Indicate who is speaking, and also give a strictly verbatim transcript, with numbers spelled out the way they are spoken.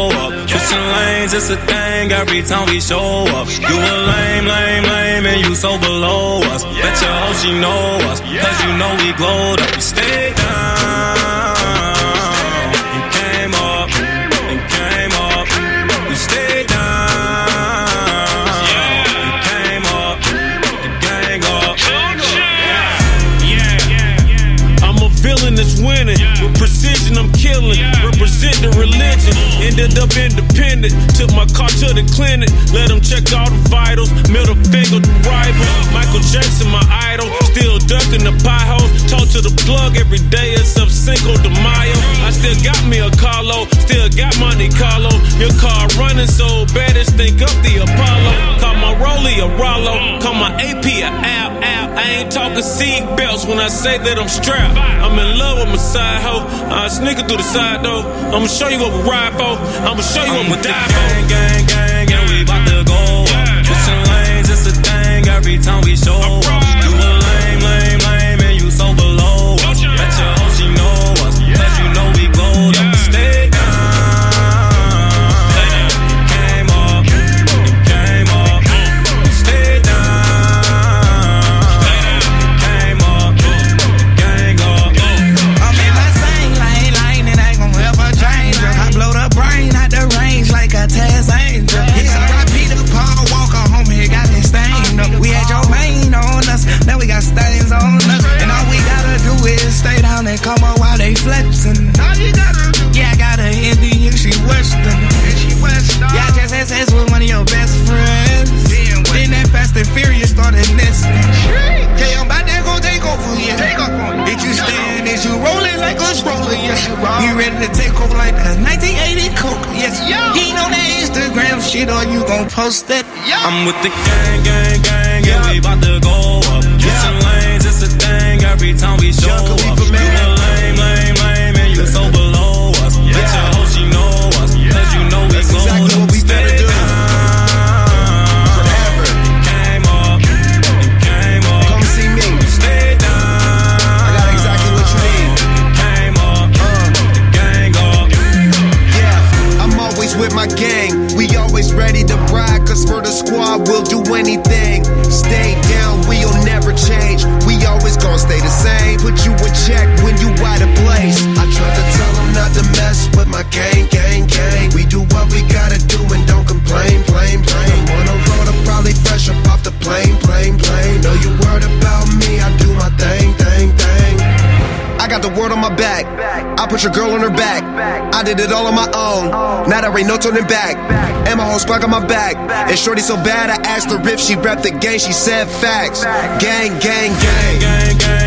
Speaker 1: up. Switching lanes, it's a thing every time we show up. You a lame, lame, lame, and you so below us. Bet your hoe she know us, cause you know we glowed up. We stayed down and came up, and came up. We stayed down and came up, the gang up.
Speaker 2: I'm a villain that's winning. With precision I'm killing. Represent the religion. Ended up independent. Took my car to the clinic. Let them check all the vitals. Middle finger to rival. Michael Jackson my idol. Still ducking the pie hole. Talk to the plug every day except Cinco de Mayo. I still got me a Carlo. Still got Monte Carlo. Your car running so bad it's think up the Apollo. Call my Rollie a Rollo. Call my A P a Al Al. I ain't talking seat belts when I say that I'm strapped. I'm in love with my side hoe. I sneak it through the side though. I'ma show you what we ride for. I'ma show you what we die for.
Speaker 1: Gang, gang, gang, and we bout to go up. Switching lanes, it's a thing every time we show up. You a lame, lame, lame, and you so below us. Bet your hoe she know us, cause you know we glowed up. Stay down, came up, came up. Stay down, came up, gang up.
Speaker 3: I'm in my same lane, lane, and ain't gon' ever change. I blow the brain out the range like a Taz Angel. It's R I P to Paul Walker, homie, got me stained up. We had your main on us, now we got stains on us. And all we gotta do is stay down and come up while they flexing. Yeah, I got an Indian, she Western. Yeah, I just had sex with one of your best friends. Then that Fast and Furious started nesting. Okay, I'm about to go take over, yeah. Did you stand? Is you rolling like us rolling? Yes, you roll. You ready to take over like a nineteen eighty Coke? Yes, you ain't on that Instagram shit or you gon' post that?
Speaker 1: I'm with the gang, gang, gang, and we bout to go up. Switching lanes, it's a thing every time we show up. You a lame, lame, lame, and you so below us. Bet your hoe she know us, cause you know we glowed up.
Speaker 4: Exactly what we better do.
Speaker 1: Forever. Came up, and came up.
Speaker 4: Come see me.
Speaker 1: Stay down.
Speaker 4: I got exactly what you need.
Speaker 1: Came up, the gang up.
Speaker 4: Yeah, I'm always with my gang. We always ready to ride, cause for the squad we'll do anything. Stay down, we'll never change. We always gon' stay the same. Put you in check when you out of place. I try to tell them not to mess with my gang, gang, gang. We do what we gotta do and don't complain, plain, plain. I'm on the road, I'm probably fresh up off the plane, plane, plane. Know you worried about me, I do my thing, thing, thing. I got the word on my back. I put your girl on her back. I did it all on my own. Now there ain't no turning back. And my whole squad got my back. And shorty so bad I asked her if she repped the gang. She said facts. Gang, gang, gang.
Speaker 1: Gang, gang.